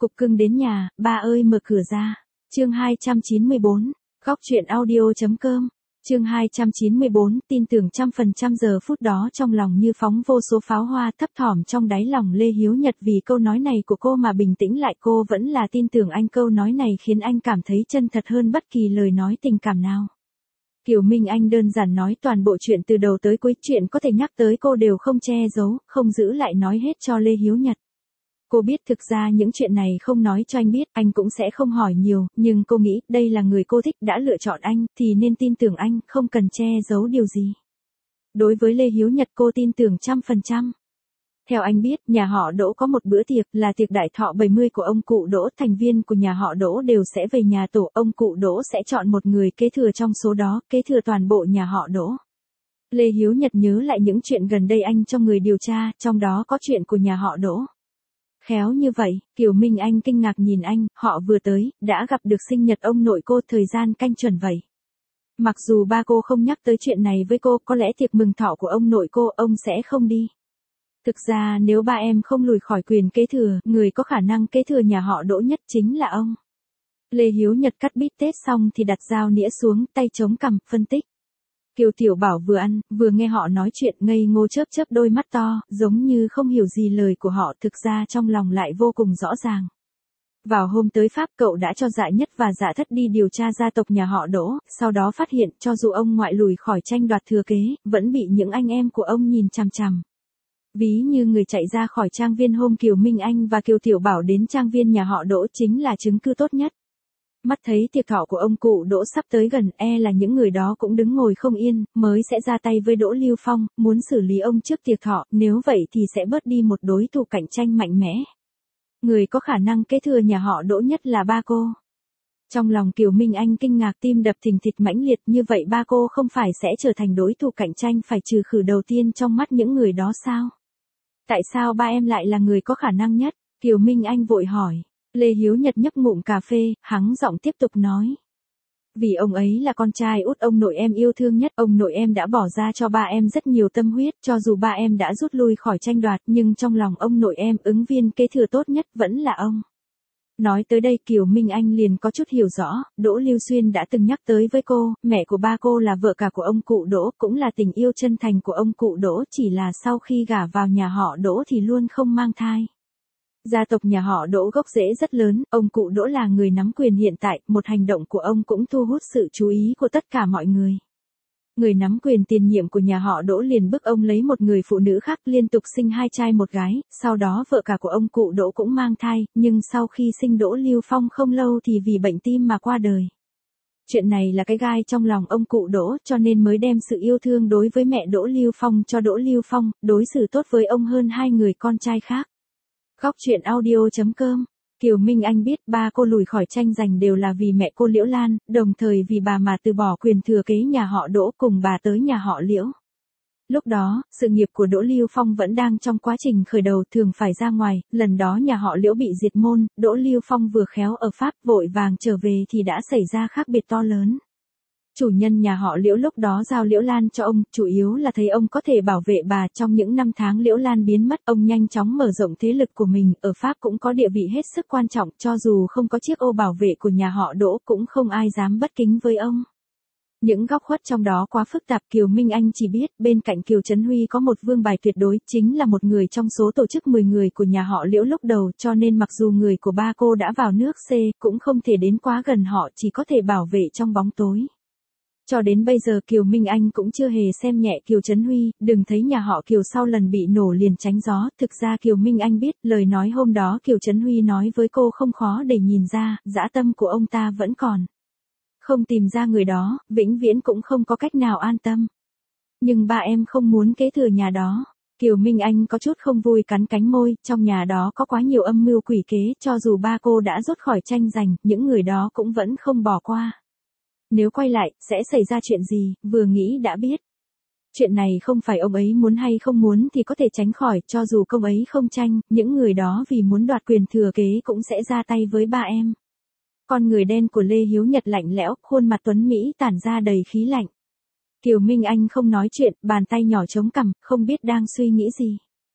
Cục cưng đến nhà, ba ơi mở cửa ra. Chương 294, góc truyện audio.com. Chương 294, tin tưởng 100% giờ phút đó trong lòng như phóng vô số pháo hoa, thấp thỏm trong đáy lòng Lê Hiếu Nhật vì câu nói này của cô mà bình tĩnh lại. Cô vẫn là tin tưởng anh, câu nói này khiến anh cảm thấy chân thật hơn bất kỳ lời nói tình cảm nào. Kiều Minh Anh đơn giản nói toàn bộ chuyện từ đầu tới cuối, chuyện có thể nhắc tới cô đều không che giấu, không giữ lại, nói hết cho Lê Hiếu Nhật. Cô biết thực ra những chuyện này không nói cho anh biết, anh cũng sẽ không hỏi nhiều, nhưng cô nghĩ đây là người cô thích, đã lựa chọn anh, thì nên tin tưởng anh, không cần che giấu điều gì. Đối với Lê Hiếu Nhật cô tin tưởng 100%. Theo anh biết, nhà họ Đỗ có một bữa tiệc, là tiệc đại thọ 70 của ông cụ Đỗ, thành viên của nhà họ Đỗ đều sẽ về nhà tổ, ông cụ Đỗ sẽ chọn một người kế thừa trong số đó, kế thừa toàn bộ nhà họ Đỗ. Lê Hiếu Nhật nhớ lại những chuyện gần đây anh cho người điều tra, trong đó có chuyện của nhà họ Đỗ. Khéo như vậy, Kiều Minh Anh kinh ngạc nhìn anh, họ vừa tới, đã gặp được sinh nhật ông nội cô, thời gian canh chuẩn vậy. Mặc dù ba cô không nhắc tới chuyện này với cô, có lẽ tiệc mừng thọ của ông nội cô, ông sẽ không đi. Thực ra nếu ba em không lùi khỏi quyền kế thừa, người có khả năng kế thừa nhà họ Đỗ nhất chính là ông. Lê Hiếu Nhật cắt bít tết xong thì đặt dao nĩa xuống, tay chống cằm, phân tích. Kiều Tiểu Bảo vừa ăn, vừa nghe họ nói chuyện, ngây ngô chớp chớp đôi mắt to, giống như không hiểu gì lời của họ, thực ra trong lòng lại vô cùng rõ ràng. Vào hôm tới Pháp, cậu đã cho Dạ Nhất và Dạ Thất đi điều tra gia tộc nhà họ Đỗ, sau đó phát hiện cho dù ông ngoại lùi khỏi tranh đoạt thừa kế, vẫn bị những anh em của ông nhìn chằm chằm. Ví như người chạy ra khỏi trang viên hôm Kiều Minh Anh và Kiều Tiểu Bảo đến trang viên nhà họ Đỗ chính là chứng cứ tốt nhất. Mắt thấy tiệc thọ của ông cụ Đỗ sắp tới gần, là những người đó cũng đứng ngồi không yên, mới sẽ ra tay với Đỗ Lưu Phong, muốn xử lý ông trước tiệc thọ, nếu vậy thì sẽ bớt đi một đối thủ cạnh tranh mạnh mẽ. Người có khả năng kế thừa nhà họ Đỗ nhất là ba cô. Trong lòng Kiều Minh Anh kinh ngạc, tim đập thình thịch mãnh liệt, như vậy ba cô không phải sẽ trở thành đối thủ cạnh tranh phải trừ khử đầu tiên trong mắt những người đó sao? Tại sao ba em lại là người có khả năng nhất? Kiều Minh Anh vội hỏi. Lê Hiếu Nhật nhấp ngụm cà phê, hắng giọng tiếp tục nói. Vì ông ấy là con trai út ông nội em yêu thương nhất, ông nội em đã bỏ ra cho ba em rất nhiều tâm huyết, cho dù ba em đã rút lui khỏi tranh đoạt, nhưng trong lòng ông nội em, ứng viên kế thừa tốt nhất vẫn là ông. Nói tới đây Kiều Minh Anh liền có chút hiểu rõ, Đỗ Lưu Xuyên đã từng nhắc tới với cô, mẹ của ba cô là vợ cả của ông cụ Đỗ, cũng là tình yêu chân thành của ông cụ Đỗ, chỉ là sau khi gả vào nhà họ Đỗ thì luôn không mang thai. Gia tộc nhà họ Đỗ gốc rễ rất lớn, ông cụ Đỗ là người nắm quyền hiện tại, một hành động của ông cũng thu hút sự chú ý của tất cả mọi người. Người nắm quyền tiền nhiệm của nhà họ Đỗ liền bức ông lấy một người phụ nữ khác, liên tục sinh 2 trai 1 gái, sau đó vợ cả của ông cụ Đỗ cũng mang thai, nhưng sau khi sinh Đỗ Lưu Phong không lâu thì vì bệnh tim mà qua đời. Chuyện này là cái gai trong lòng ông cụ Đỗ, cho nên mới đem sự yêu thương đối với mẹ Đỗ Lưu Phong cho Đỗ Lưu Phong, đối xử tốt với ông hơn 2 người con trai khác. Góc truyện audio.com. Kiều Minh Anh biết ba cô lùi khỏi tranh giành đều là vì mẹ cô Liễu Lan, đồng thời vì bà mà từ bỏ quyền thừa kế nhà họ Đỗ cùng bà tới nhà họ Liễu. Lúc đó, sự nghiệp của Đỗ Lưu Phong vẫn đang trong quá trình khởi đầu, thường phải ra ngoài, lần đó nhà họ Liễu bị diệt môn, Đỗ Lưu Phong vừa khéo ở Pháp vội vàng trở về thì đã xảy ra khác biệt to lớn. Chủ nhân nhà họ Liễu lúc đó giao Liễu Lan cho ông, chủ yếu là thấy ông có thể bảo vệ bà. Trong những năm tháng Liễu Lan biến mất, ông nhanh chóng mở rộng thế lực của mình, ở Pháp cũng có địa vị hết sức quan trọng, cho dù không có chiếc ô bảo vệ của nhà họ Đỗ cũng không ai dám bất kính với ông. Những góc khuất trong đó quá phức tạp, Kiều Minh Anh chỉ biết, bên cạnh Kiều Trấn Huy có một vương bài tuyệt đối, chính là một người trong số tổ chức 10 người của nhà họ Liễu lúc đầu, cho nên mặc dù người của ba cô đã vào nước C, cũng không thể đến quá gần họ, chỉ có thể bảo vệ trong bóng tối. Cho đến bây giờ Kiều Minh Anh cũng chưa hề xem nhẹ Kiều Trấn Huy, đừng thấy nhà họ Kiều sau lần bị nổ liền tránh gió, thực ra Kiều Minh Anh biết, lời nói hôm đó Kiều Trấn Huy nói với cô không khó để nhìn ra, dã tâm của ông ta vẫn còn. Không tìm ra người đó, vĩnh viễn cũng không có cách nào an tâm. Nhưng ba em không muốn kế thừa nhà đó. Kiều Minh Anh có chút không vui cắn cánh môi, trong nhà đó có quá nhiều âm mưu quỷ kế, cho dù ba cô đã rút khỏi tranh giành, những người đó cũng vẫn không bỏ qua. Nếu quay lại, sẽ xảy ra chuyện gì, vừa nghĩ đã biết. Chuyện này không phải ông ấy muốn hay không muốn thì có thể tránh khỏi, cho dù công ấy không tranh, những người đó vì muốn đoạt quyền thừa kế cũng sẽ ra tay với ba em. Con người đen của Lê Hiếu Nhật lạnh lẽo, khuôn mặt tuấn Mỹ tản ra đầy khí lạnh. Kiều Minh Anh không nói chuyện, bàn tay nhỏ chống cằm, không biết đang suy nghĩ gì.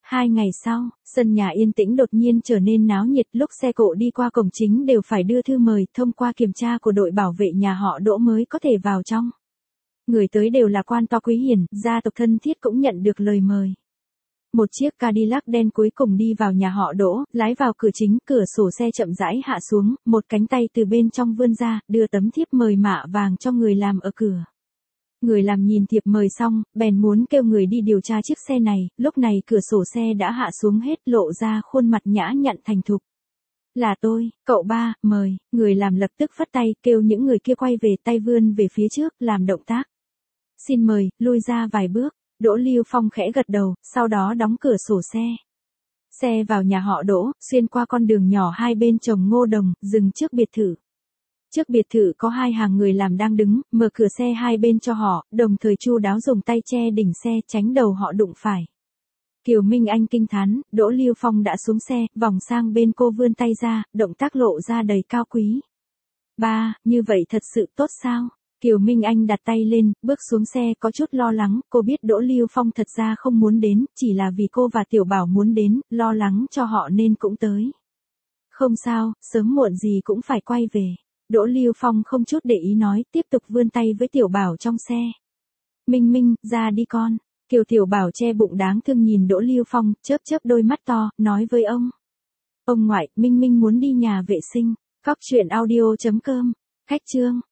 2 ngày sau, sân nhà yên tĩnh đột nhiên trở nên náo nhiệt, lúc xe cộ đi qua cổng chính đều phải đưa thư mời, thông qua kiểm tra của đội bảo vệ nhà họ Đỗ mới có thể vào trong. Người tới đều là quan to quý hiển, gia tộc thân thiết cũng nhận được lời mời. Một chiếc Cadillac đen cuối cùng đi vào nhà họ Đỗ, lái vào cửa chính, cửa sổ xe chậm rãi hạ xuống, một cánh tay từ bên trong vươn ra, đưa tấm thiếp mời mạ vàng cho người làm ở cửa. Người làm nhìn thiệp mời xong, bèn muốn kêu người đi điều tra chiếc xe này, lúc này cửa sổ xe đã hạ xuống hết, lộ ra khuôn mặt nhã nhặn thành thục. Là tôi, cậu ba, mời, người làm lập tức phất tay, kêu những người kia quay về, tay vươn về phía trước, làm động tác. Xin mời, lui ra vài bước. Đỗ Lưu Phong khẽ gật đầu, sau đó đóng cửa sổ xe. Xe vào nhà họ Đỗ, xuyên qua con đường nhỏ hai bên trồng ngô đồng, dừng trước biệt thự. Trước biệt thự có 2 hàng người làm đang đứng, mở cửa xe hai bên cho họ, đồng thời chu đáo dùng tay che đỉnh xe tránh đầu họ đụng phải. Kiều Minh Anh kinh thán, Đỗ Lưu Phong đã xuống xe, vòng sang bên cô vươn tay ra, động tác lộ ra đầy cao quý. Ba, như vậy thật sự tốt sao? Kiều Minh Anh đặt tay lên, bước xuống xe có chút lo lắng, cô biết Đỗ Lưu Phong thật ra không muốn đến, chỉ là vì cô và Tiểu Bảo muốn đến, lo lắng cho họ nên cũng tới. Không sao, sớm muộn gì cũng phải quay về. Đỗ Lưu Phong không chút để ý nói, tiếp tục vươn tay với Tiểu Bảo trong xe. Minh Minh, ra đi con. Kiều Tiểu Bảo che bụng đáng thương nhìn Đỗ Lưu Phong, chớp chớp đôi mắt to, nói với ông. Ông ngoại, Minh Minh muốn đi nhà vệ sinh. Cóc truyện audio.com. Khách chương.